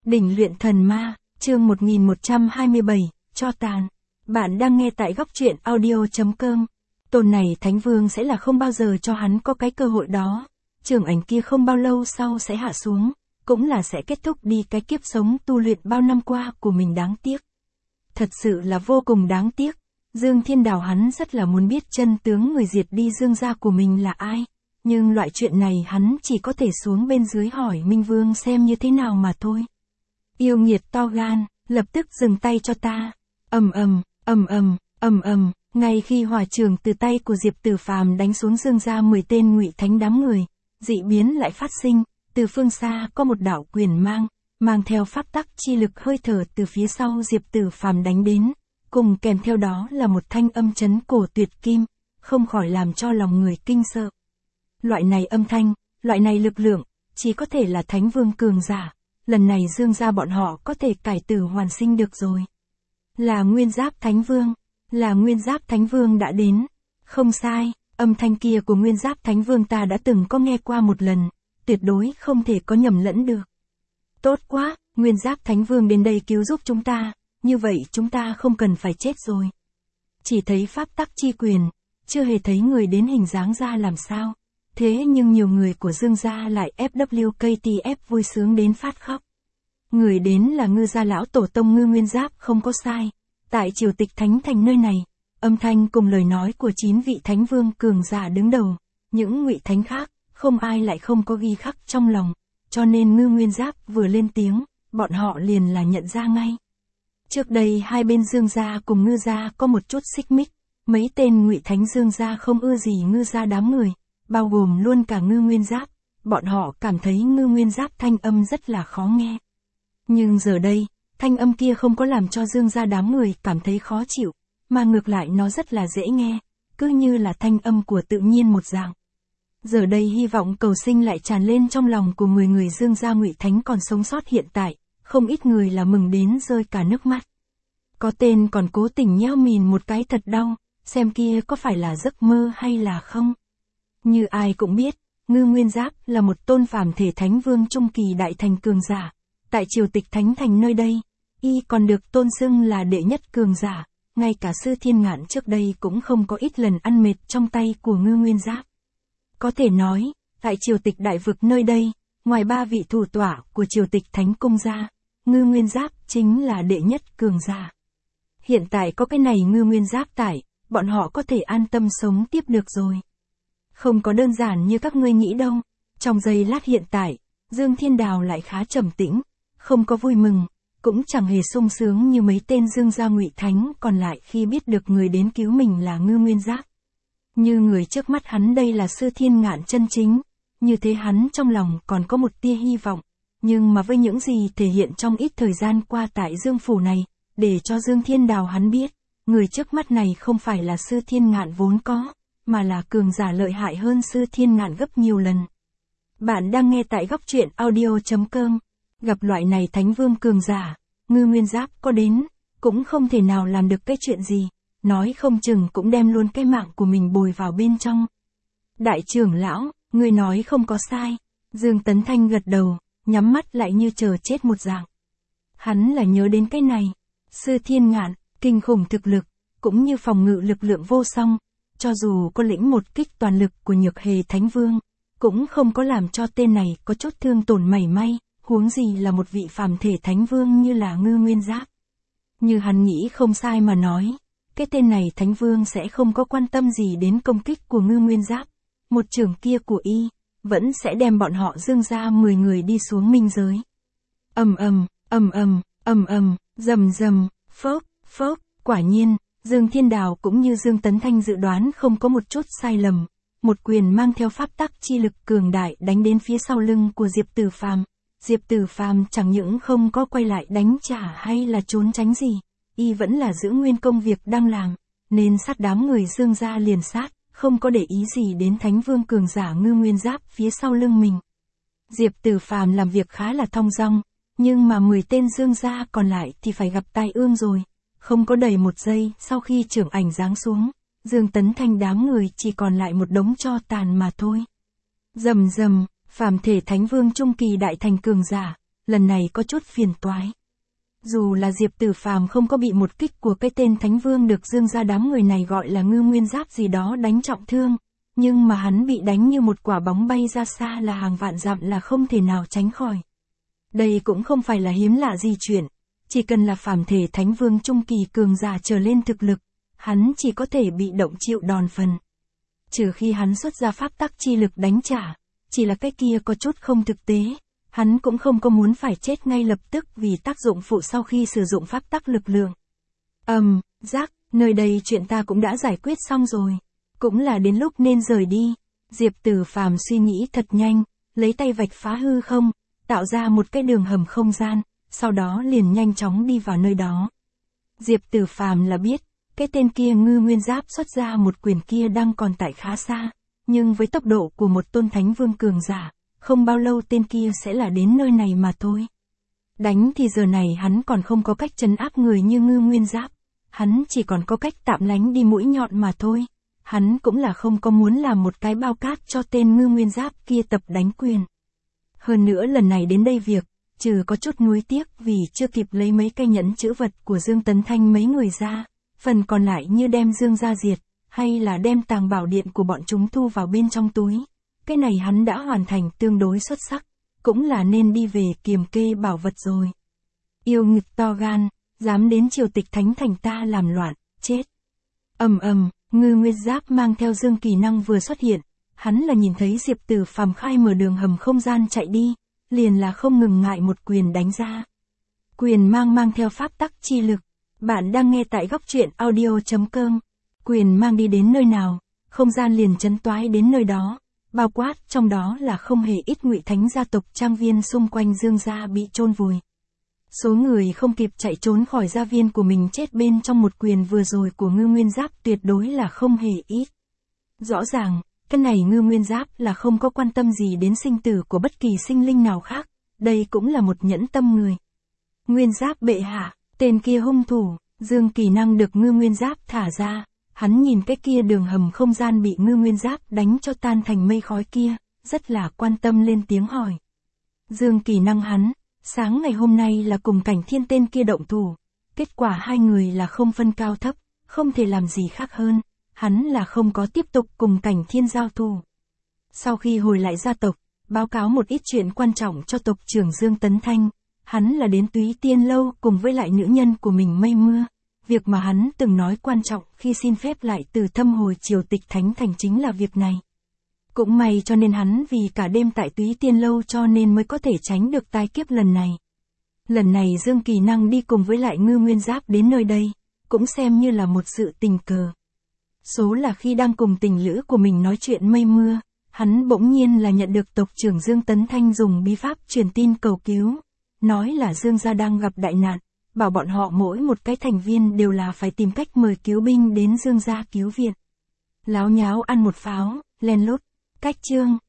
Đỉnh luyện thần ma, chương 1127, cho tàn. Bạn đang nghe tại góc truyện audio.com. Tôn này Thánh Vương sẽ là không bao giờ cho hắn có cái cơ hội đó. Trường ảnh kia không bao lâu sau sẽ hạ xuống, cũng là sẽ kết thúc đi cái kiếp sống tu luyện bao năm qua của mình, đáng tiếc. Thật sự là vô cùng đáng tiếc. Dương Thiên Đào hắn rất là muốn biết chân tướng người diệt đi Dương gia của mình là ai. Nhưng loại chuyện này hắn chỉ có thể xuống bên dưới hỏi Minh Vương xem như thế nào mà thôi. Yêu nghiệt to gan, lập tức dừng tay cho ta. Ngay khi hỏa trường từ tay của Diệp Tử Phàm đánh xuống Dương gia 10 tên Ngụy Thánh đám người, dị biến lại phát sinh, từ phương xa có một đạo quyền mang theo pháp tắc chi lực hơi thở từ phía sau Diệp Tử Phàm đánh đến, cùng kèm theo đó là một thanh âm chấn cổ tuyệt kim, không khỏi làm cho lòng người kinh sợ. Loại này âm thanh, loại này lực lượng, chỉ có thể là Thánh Vương cường giả. Lần này Dương gia bọn họ có thể cải tử hoàn sinh được rồi. Là Nguyên Giáp Thánh Vương, là Nguyên Giáp Thánh Vương đã đến. Không sai, âm thanh kia của Nguyên Giáp Thánh Vương ta đã từng có nghe qua một lần, tuyệt đối không thể có nhầm lẫn được. Tốt quá, Nguyên Giáp Thánh Vương đến đây cứu giúp chúng ta, như vậy chúng ta không cần phải chết rồi. Chỉ thấy pháp tắc chi quyền, chưa hề thấy người đến hình dáng ra làm sao. Thế nhưng nhiều người của Dương gia lại FWKTF vui sướng đến phát khóc. Người đến là Ngư gia lão tổ tông Ngư Nguyên Giáp không có sai. Tại triều tịch Thánh Thành nơi này, âm thanh cùng lời nói của 9 vị Thánh Vương cường giả đứng đầu, những Ngụy Thánh khác, không ai lại không có ghi khắc trong lòng, cho nên Ngư Nguyên Giáp vừa lên tiếng, bọn họ liền là nhận ra ngay. Trước đây hai bên Dương gia cùng Ngư gia có một chút xích mích, mấy tên Ngụy Thánh Dương gia không ưa gì Ngư gia đám người, bao gồm luôn cả Ngư Nguyên Giáp, bọn họ cảm thấy Ngư Nguyên Giáp thanh âm rất là khó nghe. Nhưng giờ đây, thanh âm kia không có làm cho Dương gia đám người cảm thấy khó chịu, mà ngược lại nó rất là dễ nghe, cứ như là thanh âm của tự nhiên một dạng. Giờ đây hy vọng cầu sinh lại tràn lên trong lòng của người Dương gia Ngụy Thánh còn sống sót hiện tại, không ít người là mừng đến rơi cả nước mắt. Có tên còn cố tình nheo mìn một cái thật đau, xem kia có phải là giấc mơ hay là không. Như ai cũng biết, Ngư Nguyên Giáp là một tôn phàm thể Thánh Vương trung kỳ đại thành cường giả. Tại triều tịch Thánh Thành nơi đây, y còn được tôn xưng là đệ nhất cường giả, ngay cả Sư Thiên Ngạn trước đây cũng không có ít lần ăn mệt trong tay của Ngư Nguyên Giáp. Có thể nói, tại triều tịch đại vực nơi đây, ngoài 3 vị thủ tọa của triều tịch Thánh Cung ra, Ngư Nguyên Giáp chính là đệ nhất cường giả. Hiện tại có cái này Ngư Nguyên Giáp tại, bọn họ có thể an tâm sống tiếp được rồi. Không có đơn giản như các ngươi nghĩ đâu. Trong giây lát hiện tại, Dương Thiên Đào lại khá trầm tĩnh, không có vui mừng, cũng chẳng hề sung sướng như mấy tên Dương gia Ngụy Thánh còn lại khi biết được người đến cứu mình là Ngư Nguyên Giáp. Như người trước mắt hắn đây là Sư Thiên Ngạn chân chính, như thế hắn trong lòng còn có một tia hy vọng, nhưng mà với những gì thể hiện trong ít thời gian qua tại Dương Phủ này, để cho Dương Thiên Đào hắn biết, người trước mắt này không phải là Sư Thiên Ngạn vốn có, mà là cường giả lợi hại hơn Sư Thiên Ngạn gấp nhiều lần. Bạn đang nghe tại góc truyện audio.com. Gặp loại này Thánh Vương cường giả, Ngư Nguyên Giáp có đến, cũng không thể nào làm được cái chuyện gì, nói không chừng cũng đem luôn cái mạng của mình bồi vào bên trong. Đại trưởng lão, ngươi nói không có sai. Dương Tấn Thanh gật đầu, nhắm mắt lại như chờ chết một dạng. Hắn là nhớ đến cái này. Sư Thiên Ngạn, kinh khủng thực lực, cũng như phòng ngự lực lượng vô song. Cho dù có lĩnh một kích toàn lực của Nhược Hề Thánh Vương, cũng không có làm cho tên này có chút thương tổn mảy may, huống gì là một vị phàm thể Thánh Vương như là Ngư Nguyên Giáp. Như hắn nghĩ không sai mà nói, cái tên này Thánh Vương sẽ không có quan tâm gì đến công kích của Ngư Nguyên Giáp. Một chưởng kia của y, vẫn sẽ đem bọn họ Dương gia 10 người đi xuống minh giới. Rầm, phốc, quả nhiên. Dương Thiên Đào cũng như Dương Tấn Thanh dự đoán không có một chút sai lầm, một quyền mang theo pháp tắc chi lực cường đại đánh đến phía sau lưng của Diệp Tử Phàm. Diệp Tử Phàm chẳng những không có quay lại đánh trả hay là trốn tránh gì, y vẫn là giữ nguyên công việc đang làm, nên sát đám người Dương gia liền sát, không có để ý gì đến Thánh Vương cường giả Ngư Nguyên Giáp phía sau lưng mình. Diệp Tử Phàm làm việc khá là thong dong, nhưng mà 10 tên Dương gia còn lại thì phải gặp tai ương rồi. Không có đầy một giây sau khi trưởng ảnh giáng xuống, Dương Tấn Thanh đám người chỉ còn lại một đống tro tàn mà thôi. Rầm, phàm thể Thánh Vương trung kỳ đại thành cường giả, lần này có chút phiền toái. Dù là Diệp Tử Phàm không có bị một kích của cái tên Thánh Vương được Dương gia đám người này gọi là Ngư Nguyên Giáp gì đó đánh trọng thương, nhưng mà hắn bị đánh như một quả bóng bay ra xa là hàng vạn dặm là không thể nào tránh khỏi. Đây cũng không phải là hiếm lạ gì chuyện, chỉ cần là phàm thể Thánh Vương trung kỳ cường giả trở lên thực lực, hắn chỉ có thể bị động chịu đòn phần. Trừ khi hắn xuất ra pháp tắc chi lực đánh trả, chỉ là cái kia có chút không thực tế, hắn cũng không có muốn phải chết ngay lập tức vì tác dụng phụ sau khi sử dụng pháp tắc lực lượng. Giác, nơi đây chuyện ta cũng đã giải quyết xong rồi, cũng là đến lúc nên rời đi. Diệp Tử Phàm suy nghĩ thật nhanh, lấy tay vạch phá hư không, tạo ra một cái đường hầm không gian, sau đó liền nhanh chóng đi vào nơi đó. Diệp Tử Phàm là biết, cái tên kia Ngư Nguyên Giáp xuất ra một quyền kia đang còn tại khá xa, nhưng với tốc độ của một tôn Thánh Vương cường giả, không bao lâu tên kia sẽ là đến nơi này mà thôi. Đánh thì giờ này hắn còn không có cách trấn áp người như Ngư Nguyên Giáp, hắn chỉ còn có cách tạm lánh đi mũi nhọn mà thôi. Hắn cũng là không có muốn làm một cái bao cát cho tên Ngư Nguyên Giáp kia tập đánh quyền. Hơn nữa lần này đến đây việc, trừ có chút nuối tiếc vì chưa kịp lấy mấy cây nhẫn chữ vật của Dương Tấn Thanh mấy người ra, phần còn lại như đem Dương gia diệt, hay là đem tàng bảo điện của bọn chúng thu vào bên trong túi. Cái này hắn đã hoàn thành tương đối xuất sắc, cũng là nên đi về kiềm kê bảo vật rồi. Yêu nghịch to gan, dám đến triều tịch thánh thành ta làm loạn, chết. Ngư Nguyên Giáp mang theo Dương Kỳ Năng vừa xuất hiện, hắn là nhìn thấy Diệp Tử Phàm khai mở đường hầm không gian chạy đi, liền là không ngừng ngại một quyền đánh ra. Quyền mang theo pháp tắc chi lực, bạn đang nghe tại góc truyện audio.com. Quyền mang đi đến nơi nào, không gian liền chấn toái đến nơi đó, bao quát trong đó là không hề ít Ngụy Thánh gia tộc trang viên xung quanh Dương gia bị chôn vùi. Số người không kịp chạy trốn khỏi gia viên của mình chết bên trong một quyền vừa rồi của Ngư Nguyên Giáp tuyệt đối là không hề ít. Rõ ràng, cái này Ngư Nguyên Giáp là không có quan tâm gì đến sinh tử của bất kỳ sinh linh nào khác, đây cũng là một nhẫn tâm người. Nguyên Giáp bệ hạ, tên kia hung thủ, Dương Kỳ Năng được Ngư Nguyên Giáp thả ra, hắn nhìn cái kia đường hầm không gian bị Ngư Nguyên Giáp đánh cho tan thành mây khói kia, rất là quan tâm lên tiếng hỏi. Dương Kỳ Năng hắn, sáng ngày hôm nay là cùng Cảnh Thiên tên kia động thủ, kết quả hai người là không phân cao thấp, không thể làm gì khác hơn, hắn là không có tiếp tục cùng Cảnh Thiên giao thủ. Sau khi hồi lại gia tộc, báo cáo một ít chuyện quan trọng cho tộc trưởng Dương Tấn Thanh, hắn là đến Túy Tiên Lâu cùng với lại nữ nhân của mình Mây Mưa. Việc mà hắn từng nói quan trọng khi xin phép lại từ Thâm hồi triều tịch thánh thành chính là việc này. Cũng may cho nên hắn vì cả đêm tại Túy Tiên Lâu cho nên mới có thể tránh được tai kiếp lần này. Lần này Dương Kỳ Năng đi cùng với lại Ngư Nguyên Giáp đến nơi đây, cũng xem như là một sự tình cờ. Số là khi đang cùng tình lữ của mình nói chuyện Mây Mưa, hắn bỗng nhiên là nhận được tộc trưởng Dương Tấn Thanh dùng bí pháp truyền tin cầu cứu, nói là Dương gia đang gặp đại nạn, bảo bọn họ mỗi một cái thành viên đều là phải tìm cách mời cứu binh đến Dương gia cứu viện. Láo nháo ăn một pháo, len lút, cách chương.